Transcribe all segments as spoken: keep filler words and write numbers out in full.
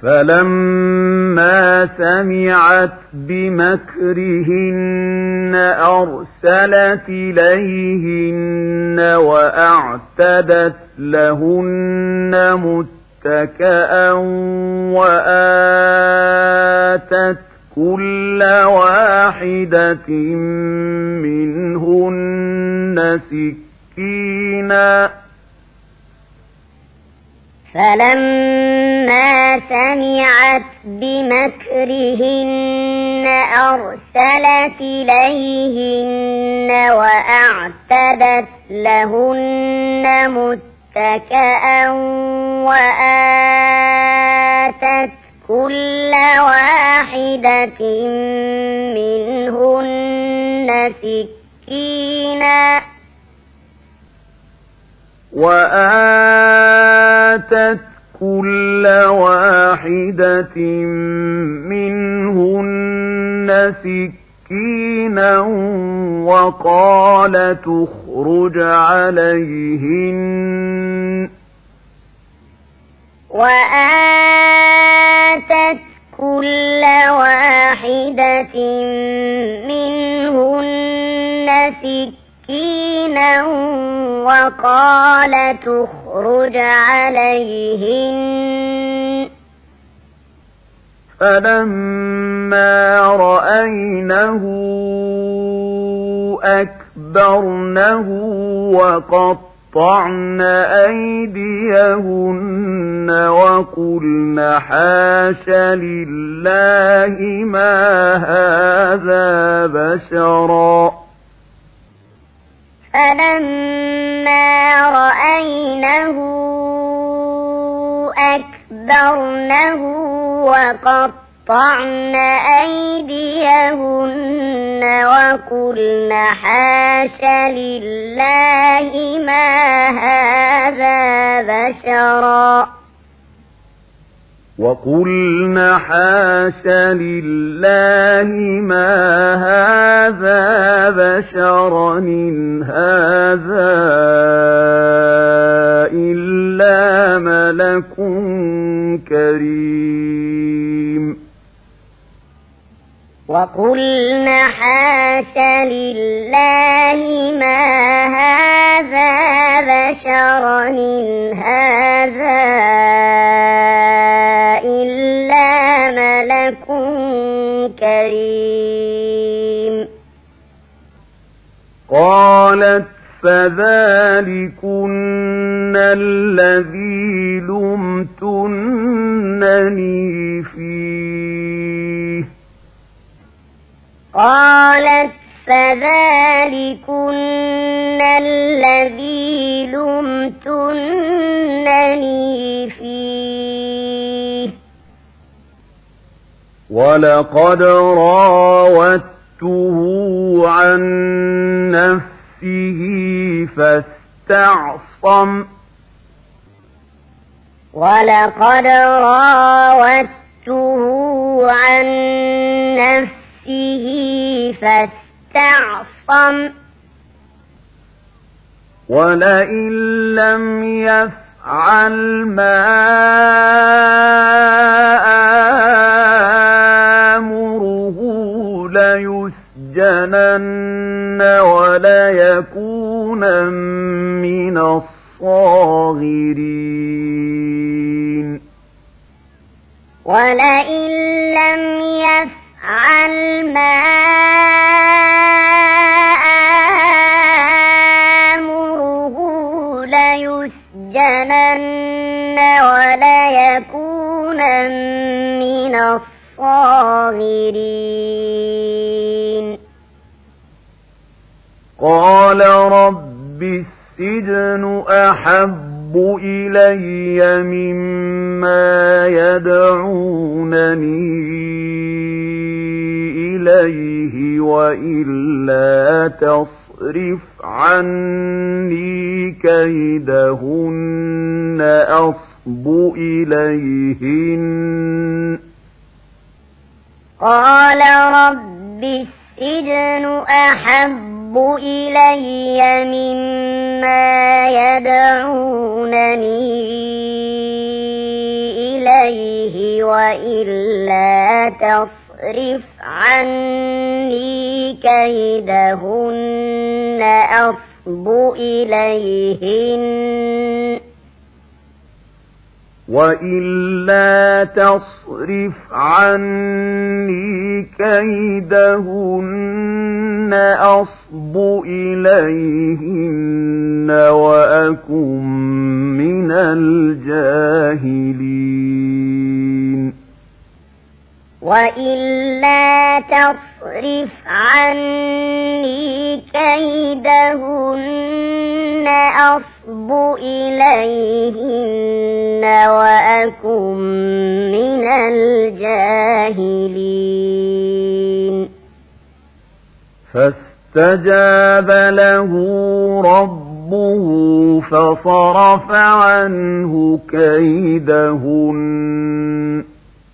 فلما سمعت بمكرهن أرسلت إليهن وأعتدت لهن متكئا وآتت كل واحدة منهن سكينا فلما سمعت بمكرهن أرسلت إليهن وأعتدت لهن متكئا وآتت كل واحدة منهن سكينا وآتت كل واحدة منهن سكينا وقالت اخرج عليهن وآتت كل واحدة منهن سكينا وقالت اخرج عليهن فلما رأينه أكبرنه وقطعن أيديهن وقلن حاش لله ما هذا بشرا فلما رأينه أكبرنه وقطعن أيديهن وقلن حاش لله ما هذا بشرا وقلن حاش لله ما هذا بشرا إن هذا إلا ملك كريم وقلن حاش لله ما هذا بشرا إن هذا إلا ملك كريم قالت فذلكن الذي لمتنني فيه قالت فذلكن الذي لمتنني فيه ولقد راودته عن نفسه فاستعصم ولقد راودته عن نفسه فاستعصم ولئن لم يفعل ما آمره ليسجنن وليكون من الصاغرين ولئن لم يفعل ما آمره ليسجنن وليكون من الصاغرين قال رب السجن أحب إلي مما يدعونني إليه وإلا تصرف عني كيدهن أصب إليهن قال رب السجن أحب إلي مما يدعونني إليه وإلا تصرف عني كيدهن أصب إليهن وإلا تصرف عني كيدهن أصب إليهن وأكن من الجاهلين وإلا تصرف عني كيدهن أصب إليهن وأكن من الجاهلين فاستجاب له ربه فصرف عنه كيدهن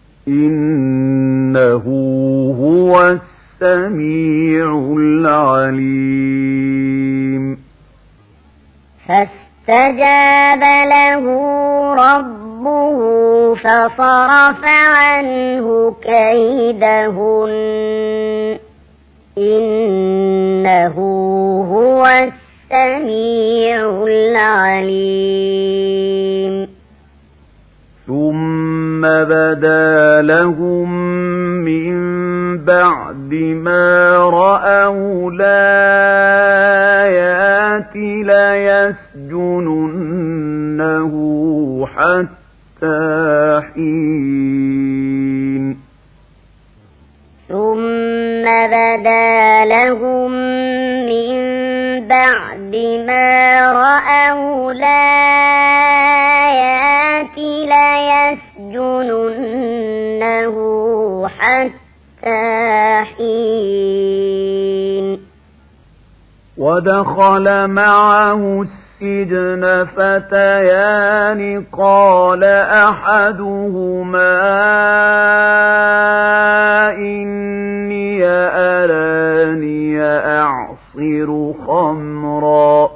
إنه هو السميع العليم فاستجاب له ربه فصرف عنه كيدهن إنه هو السميع العليم ثم بدا لهم من بعد ما رأوا الآيات ليسجننه حتى حين ثم بدا لهم من بعد ما رأوا الآيات ليسجننه حتى حين ودخل معه السجن فتيان قال أحدهما إني أراني أعصر خمرا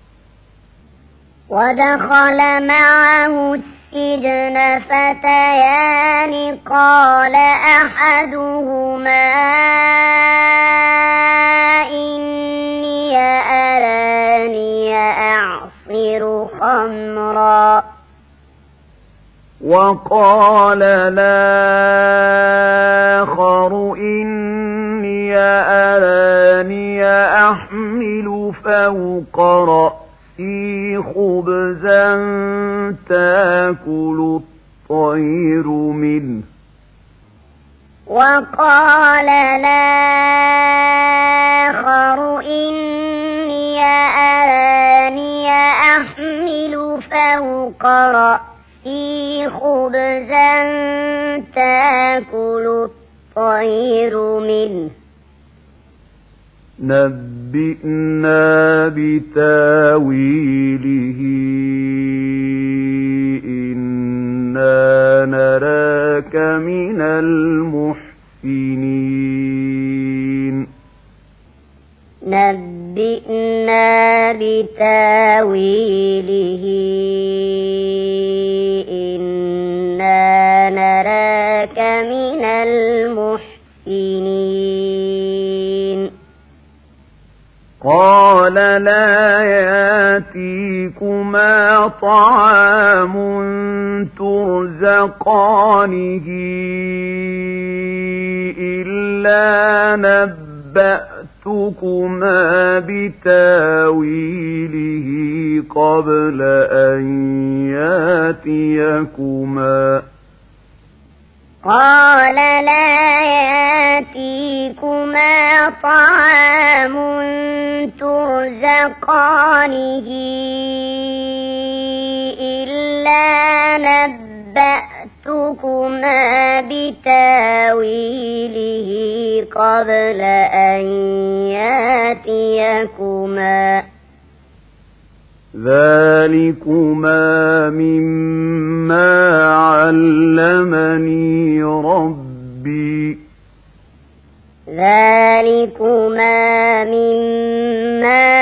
ودخل معه السجن فتيان قال أحدهما إني أراني أعصر خمرا وقال الآخر إني أراني أحمل فوق رأسي خبزا تأكل الطير منه وقال الآخر إني أراني أحمل فوق رأسي خبزا تأكل الطير منه نبئنا بتاويله إنا نراك من المحسنين نبئنا بتاويله إنا نراك من المحسنين قال لا يأتيكما طعام ترزقانه إلا نبأتكما بتاويله قبل أن يأتيكما قال لا يأتيكما طعام ترزقانه إلا نبأتكما بتاويله قبل أن يأتيكما ذلكما مما علمني ربي ذلكما مما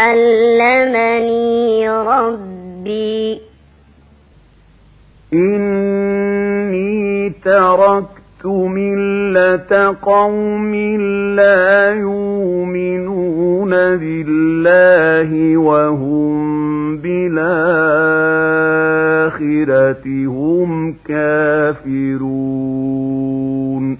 علمني ربي إني تركت ملة قوم لا يؤمنون بالله وهم بالآخرة هم كافرون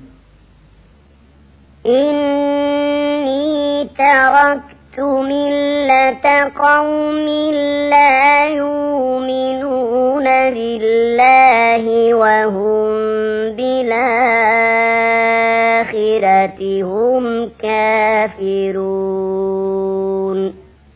إني تركت ملة قوم لا يؤمنون بالله وهم بالآخرة هم كافرون